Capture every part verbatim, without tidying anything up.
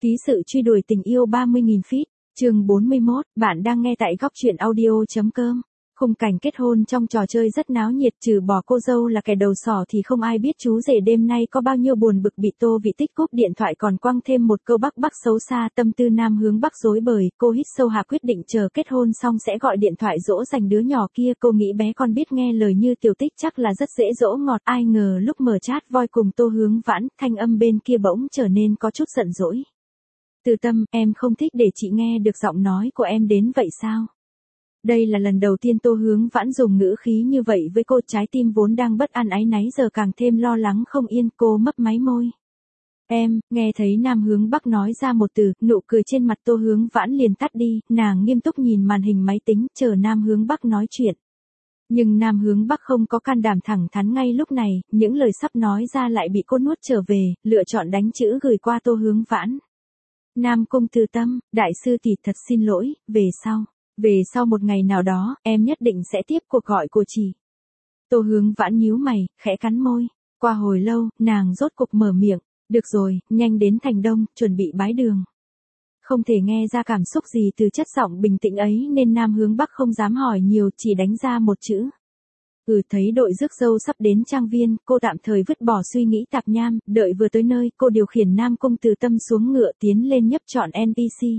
Ký sự truy đuổi tình yêu ba mươi nghìn feet, chương bốn mươi mốt, bạn đang nghe tại góc truyện audio chấm com. Khung cảnh kết hôn trong trò chơi rất náo nhiệt, trừ bỏ cô dâu là kẻ đầu sỏ thì không ai biết chú rể đêm nay có bao nhiêu buồn bực. Bị Tô Vị Tích cúp điện thoại còn quăng thêm một câu bắc bắc xấu xa, tâm tư nam hướng bắc rối bời. Cô hít sâu hạ quyết định chờ kết hôn xong sẽ gọi điện thoại dỗ dành đứa nhỏ kia. Cô nghĩ bé con biết nghe lời như Tiểu Tích chắc là rất dễ dỗ ngọt. Ai ngờ lúc mở chat voi cùng Tô Hướng Vãn, thanh âm bên kia bỗng trở nên có chút giận dỗi. Từ Tâm, em không thích để chị nghe được giọng nói của em đến vậy sao? Đây là lần đầu tiên Tô Hướng Vãn dùng ngữ khí như vậy với cô, trái tim vốn đang bất an áy náy giờ càng thêm lo lắng không yên. Cô mấp máy môi. Em, nghe thấy Nam Hướng Bắc nói ra một từ, nụ cười trên mặt Tô Hướng Vãn liền tắt đi, nàng nghiêm túc nhìn màn hình máy tính, chờ Nam Hướng Bắc nói chuyện. Nhưng Nam Hướng Bắc không có can đảm thẳng thắn ngay lúc này, những lời sắp nói ra lại bị cô nuốt trở về, lựa chọn đánh chữ gửi qua Tô Hướng Vãn. Nam Cung Từ Tâm, đại sư tỷ thật xin lỗi, về sau. Về sau một ngày nào đó, em nhất định sẽ tiếp cuộc gọi của chị. Tô Hướng Vãn nhíu mày, khẽ cắn môi. Qua hồi lâu, nàng rốt cục mở miệng. Được rồi, nhanh đến Thành Đông, chuẩn bị bái đường. Không thể nghe ra cảm xúc gì từ chất giọng bình tĩnh ấy nên Nam Hướng Bắc không dám hỏi nhiều, chỉ đánh ra một chữ. Ừ, thấy đội rước dâu sắp đến trang viên, cô tạm thời vứt bỏ suy nghĩ tạp nham, đợi vừa tới nơi, cô điều khiển Nam Cung Từ Tâm xuống ngựa tiến lên nhấp chọn en pê xê.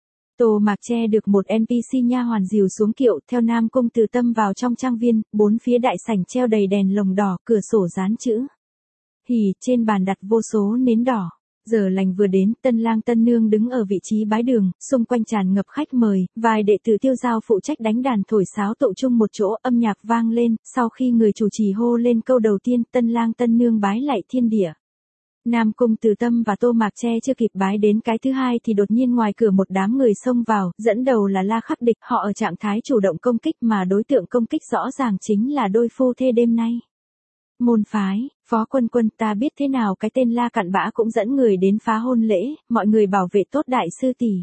Tô Mạc Che được một en pê xê nha hoàn dìu xuống kiệu, theo Nam Cung Từ Tâm vào trong trang viên, bốn phía đại sảnh treo đầy đèn lồng đỏ, cửa sổ dán chữ hỉ, trên bàn đặt vô số nến đỏ. Giờ lành vừa đến, tân lang tân nương đứng ở vị trí bái đường, xung quanh tràn ngập khách mời, vài đệ tử Tiêu Giao phụ trách đánh đàn thổi sáo tụ chung một chỗ, âm nhạc vang lên, sau khi người chủ trì hô lên câu đầu tiên, tân lang tân nương bái lạy thiên địa. Nam Cung Từ Tâm và Tô Mạc Che chưa kịp bái đến cái thứ hai thì đột nhiên ngoài cửa một đám người xông vào, dẫn đầu là La Khắc Địch, họ ở trạng thái chủ động công kích mà đối tượng công kích rõ ràng chính là đôi phu thê đêm nay. Môn phái, Phó Quân Quân, ta biết thế nào cái tên La Cặn Bã cũng dẫn người đến phá hôn lễ, mọi người bảo vệ tốt đại sư tỷ.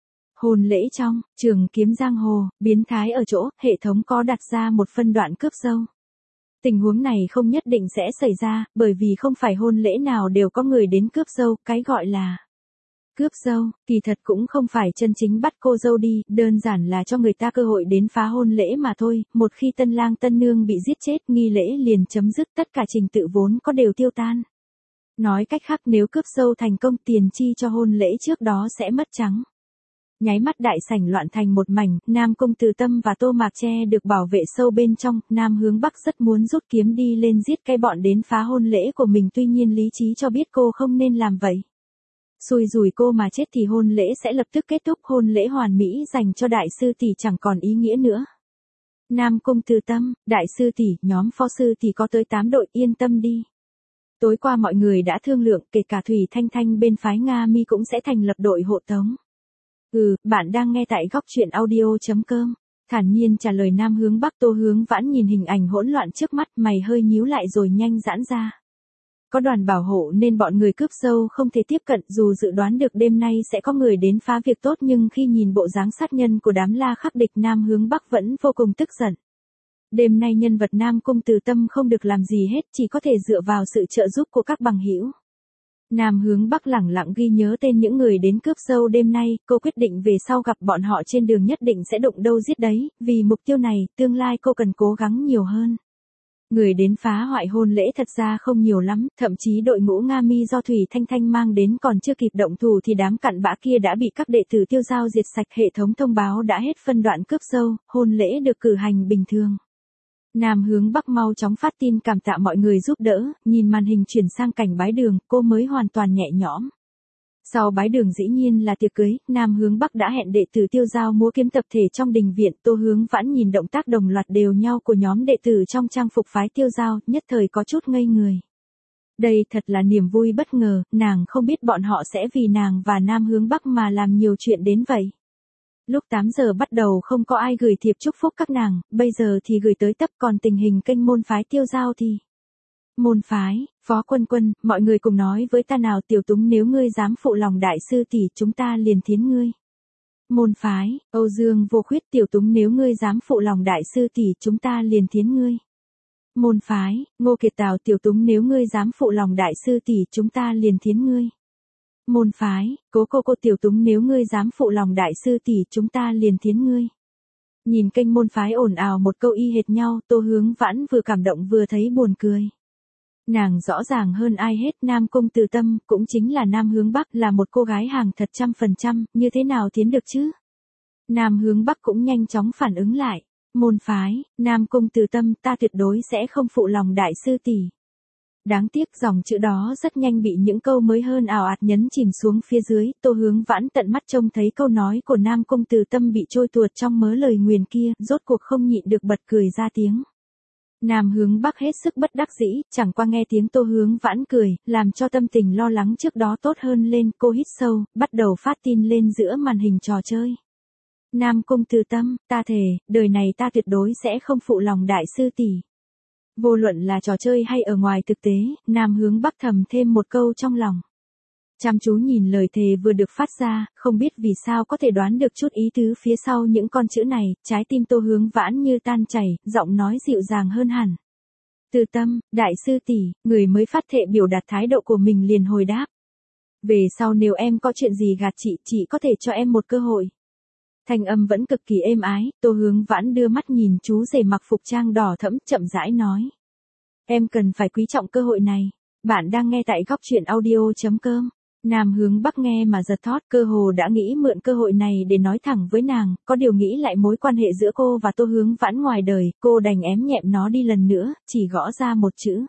Hôn lễ trong Trường Kiếm Giang Hồ, biến thái ở chỗ, hệ thống có đặt ra một phân đoạn cướp dâu. Tình huống này không nhất định sẽ xảy ra, bởi vì không phải hôn lễ nào đều có người đến cướp dâu, cái gọi là cướp dâu, kỳ thật cũng không phải chân chính bắt cô dâu đi, đơn giản là cho người ta cơ hội đến phá hôn lễ mà thôi. Một khi tân lang tân nương bị giết chết, nghi lễ liền chấm dứt, tất cả trình tự vốn có đều tiêu tan. Nói cách khác, nếu cướp dâu thành công, tiền chi cho hôn lễ trước đó sẽ mất trắng. Nháy mắt đại sảnh loạn thành một mảnh, Nam Cung Từ Tâm và Tô Mạc Che được bảo vệ sâu bên trong, Nam Hướng Bắc rất muốn rút kiếm đi lên giết cái bọn đến phá hôn lễ của mình, tuy nhiên lý trí cho biết cô không nên làm vậy. Xui rủi cô mà chết thì hôn lễ sẽ lập tức kết thúc, hôn lễ hoàn mỹ dành cho đại sư tỷ chẳng còn ý nghĩa nữa. Nam Cung Từ Tâm, đại sư tỷ, nhóm phó sư tỷ có tới tám đội, yên tâm đi. Tối qua mọi người đã thương lượng, kể cả Thủy Thanh Thanh bên phái Nga Mi cũng sẽ thành lập đội hộ tống. Ừ, bạn đang nghe tại góc truyện audio chấm com. Thản nhiên trả lời Nam Hướng Bắc. Tô Hướng Vãn nhìn hình ảnh hỗn loạn trước mắt, mày hơi nhíu lại rồi nhanh giãn ra. Có đoàn bảo hộ nên bọn người cướp dâu không thể tiếp cận, dù dự đoán được đêm nay sẽ có người đến phá việc tốt nhưng khi nhìn bộ dáng sát nhân của đám La Khắc Địch, Nam Hướng Bắc vẫn vô cùng tức giận. Đêm nay nhân vật Nam Cung Từ Tâm không được làm gì hết, chỉ có thể dựa vào sự trợ giúp của các bằng hữu. Nam Hướng Bắc lẳng lặng ghi nhớ tên những người đến cướp dâu đêm nay, cô quyết định về sau gặp bọn họ trên đường nhất định sẽ đụng đâu giết đấy, vì mục tiêu này, tương lai cô cần cố gắng nhiều hơn. Người đến phá hoại hôn lễ thật ra không nhiều lắm, thậm chí đội ngũ Nga Mi do Thủy Thanh Thanh mang đến còn chưa kịp động thủ thì đám cặn bã kia đã bị các đệ tử Tiêu Giao diệt sạch, hệ thống thông báo đã hết phân đoạn cướp dâu, hôn lễ được cử hành bình thường. Nam Hướng Bắc mau chóng phát tin cảm tạ mọi người giúp đỡ, nhìn màn hình chuyển sang cảnh bái đường, cô mới hoàn toàn nhẹ nhõm. Sau bái đường dĩ nhiên là tiệc cưới, Nam Hướng Bắc đã hẹn đệ tử Tiêu Giao múa kiếm tập thể trong đình viện. Tô Hướng Vãn nhìn động tác đồng loạt đều nhau của nhóm đệ tử trong trang phục phái Tiêu Giao, nhất thời có chút ngây người. Đây thật là niềm vui bất ngờ, nàng không biết bọn họ sẽ vì nàng và Nam Hướng Bắc mà làm nhiều chuyện đến vậy. Lúc tám giờ bắt đầu không có ai gửi thiệp chúc phúc các nàng, bây giờ thì gửi tới tấp, còn tình hình kênh môn phái Tiêu Giao thì... Môn phái, Phó Quân Quân, mọi người cùng nói với ta nào. Tiểu Túng, nếu ngươi dám phụ lòng đại sư tỷ chúng ta liền thiến ngươi. Môn phái, Âu Dương Vô Khuyết, Tiểu Túng, nếu ngươi dám phụ lòng đại sư tỷ chúng ta liền thiến ngươi. Môn phái, Ngô Kiệt Tào, Tiểu Túng, nếu ngươi dám phụ lòng đại sư tỷ chúng ta liền thiến ngươi. Môn phái, cố cô cô tiểu túng nếu ngươi dám phụ lòng đại sư tỷ chúng ta liền thiến ngươi. Nhìn kênh môn phái ồn ào một câu y hệt nhau, Tô Hướng Vãn vừa cảm động vừa thấy buồn cười. Nàng rõ ràng hơn ai hết Nam Cung Từ Tâm, cũng chính là Nam Hướng Bắc là một cô gái hàng thật trăm phần trăm, như thế nào thiến được chứ? Nam Hướng Bắc cũng nhanh chóng phản ứng lại. Môn phái, Nam Cung Từ Tâm ta tuyệt đối sẽ không phụ lòng đại sư tỷ. Đáng tiếc dòng chữ đó rất nhanh bị những câu mới hơn ào ạt nhấn chìm xuống phía dưới, Tô Hướng Vãn tận mắt trông thấy câu nói của Nam Cung Từ Tâm bị trôi tuột trong mớ lời nguyền kia, rốt cuộc không nhịn được bật cười ra tiếng. Nam Hướng Bắc hết sức bất đắc dĩ, chẳng qua nghe tiếng Tô Hướng Vãn cười, làm cho tâm tình lo lắng trước đó tốt hơn lên, cô hít sâu, bắt đầu phát tin lên giữa màn hình trò chơi. Nam Cung Từ Tâm, ta thề, đời này ta tuyệt đối sẽ không phụ lòng đại sư tỷ. Vô luận là trò chơi hay ở ngoài thực tế, Nam Hướng Bắc thầm thêm một câu trong lòng. Chăm chú nhìn lời thề vừa được phát ra, không biết vì sao có thể đoán được chút ý tứ phía sau những con chữ này, trái tim Tô Hướng Vãn như tan chảy, giọng nói dịu dàng hơn hẳn. Từ Tâm, đại sư tỷ, người mới phát thệ biểu đạt thái độ của mình liền hồi đáp. Về sau nếu em có chuyện gì gạt chị, chị có thể cho em một cơ hội. Thanh âm vẫn cực kỳ êm ái, Tô Hướng Vãn đưa mắt nhìn chú rể mặc phục trang đỏ thẫm, chậm rãi nói. Em cần phải quý trọng cơ hội này. Bạn đang nghe tại góc truyện audio chấm com. Nam Hướng Bắc nghe mà giật thót, cơ hồ đã nghĩ mượn cơ hội này để nói thẳng với nàng, có điều nghĩ lại mối quan hệ giữa cô và Tô Hướng Vãn ngoài đời, cô đành ém nhẹm nó đi lần nữa, chỉ gõ ra một chữ.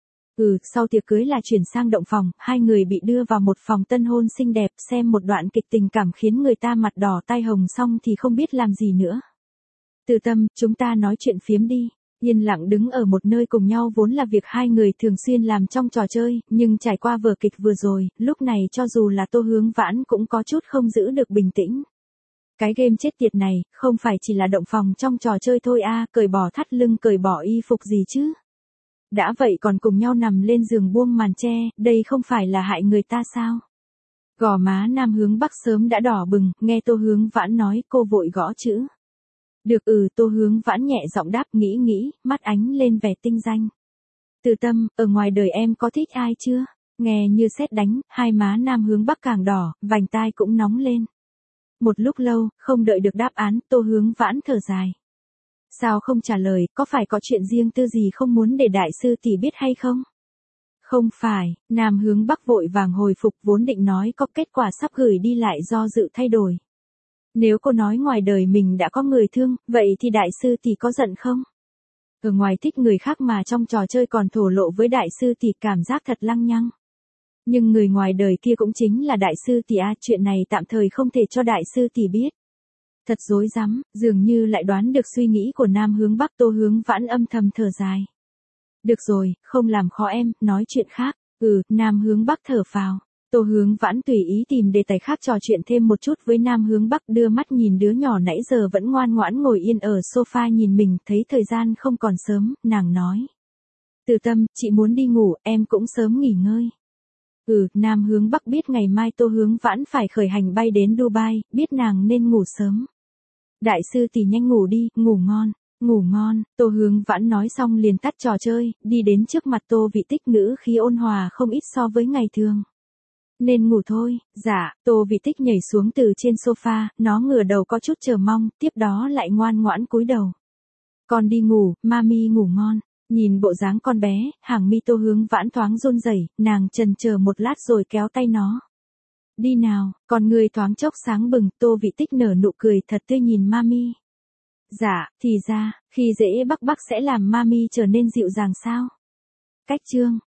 Ừ, sau tiệc cưới là chuyển sang động phòng, hai người bị đưa vào một phòng tân hôn xinh đẹp, xem một đoạn kịch tình cảm khiến người ta mặt đỏ tai hồng xong thì không biết làm gì nữa. Từ Tâm, chúng ta nói chuyện phiếm đi. Yên lặng đứng ở một nơi cùng nhau vốn là việc hai người thường xuyên làm trong trò chơi, nhưng trải qua vở kịch vừa rồi, lúc này cho dù là Tô Hướng Vãn cũng có chút không giữ được bình tĩnh. Cái game chết tiệt này, không phải chỉ là động phòng trong trò chơi thôi à, cởi bỏ thắt lưng cởi bỏ y phục gì chứ. Đã vậy còn cùng nhau nằm lên giường buông màn che, đây không phải là hại người ta sao? Gò má Nam Hướng Bắc sớm đã đỏ bừng, nghe Tô Hướng Vãn nói cô vội gõ chữ. Được ừ, Tô Hướng Vãn nhẹ giọng đáp, nghĩ nghĩ, mắt ánh lên vẻ tinh danh. Từ Tâm, ở ngoài đời em có thích ai chưa? Nghe như sét đánh, hai má Nam Hướng Bắc càng đỏ, vành tai cũng nóng lên. Một lúc lâu, không đợi được đáp án, Tô Hướng Vãn thở dài. Sao không trả lời, có phải có chuyện riêng tư gì không muốn để đại sư tỷ biết hay không? Không phải, Nam Hướng Bắc vội vàng hồi phục, vốn định nói có kết quả sắp gửi đi lại do dự thay đổi. Nếu cô nói ngoài đời mình đã có người thương, vậy thì đại sư tỷ có giận không? Ở ngoài thích người khác mà trong trò chơi còn thổ lộ với đại sư tỷ, cảm giác thật lăng nhăng. Nhưng người ngoài đời kia cũng chính là đại sư tỷ à, chuyện này tạm thời không thể cho đại sư tỷ biết. Thật rối rắm, dường như lại đoán được suy nghĩ của Nam Hướng Bắc. Tô Hướng Vãn âm thầm thở dài. Được rồi, không làm khó em, nói chuyện khác. Ừ, Nam Hướng Bắc thở phào. Tô Hướng Vãn tùy ý tìm đề tài khác trò chuyện thêm một chút với Nam Hướng Bắc, đưa mắt nhìn đứa nhỏ nãy giờ vẫn ngoan ngoãn ngồi yên ở sofa nhìn mình, thấy thời gian không còn sớm, nàng nói. Từ Tâm, chị muốn đi ngủ, em cũng sớm nghỉ ngơi. Ừ, Nam Hướng Bắc biết ngày mai Tô Hướng Vãn phải khởi hành bay đến Dubai, biết nàng nên ngủ sớm. Đại sư tỷ nhanh ngủ đi, ngủ ngon, ngủ ngon, Tô Hướng Vãn nói xong liền tắt trò chơi, đi đến trước mặt Tô Vị Tích, ngữ khí ôn hòa không ít so với ngày thường. Nên ngủ thôi, dạ, Tô Vị Tích nhảy xuống từ trên sofa, nó ngửa đầu có chút chờ mong, tiếp đó lại ngoan ngoãn cúi đầu. Con đi ngủ, mami ngủ ngon. Nhìn bộ dáng con bé, hàng mi Tô Hướng Vãn thoáng run rẩy, nàng chần chờ một lát rồi kéo tay nó. Đi nào, con người thoáng chốc sáng bừng, Tô Vị Tích nở nụ cười thật tươi nhìn mami. Dạ, thì ra, khi dễ Bắc Bắc sẽ làm mami trở nên dịu dàng sao? Cách chương.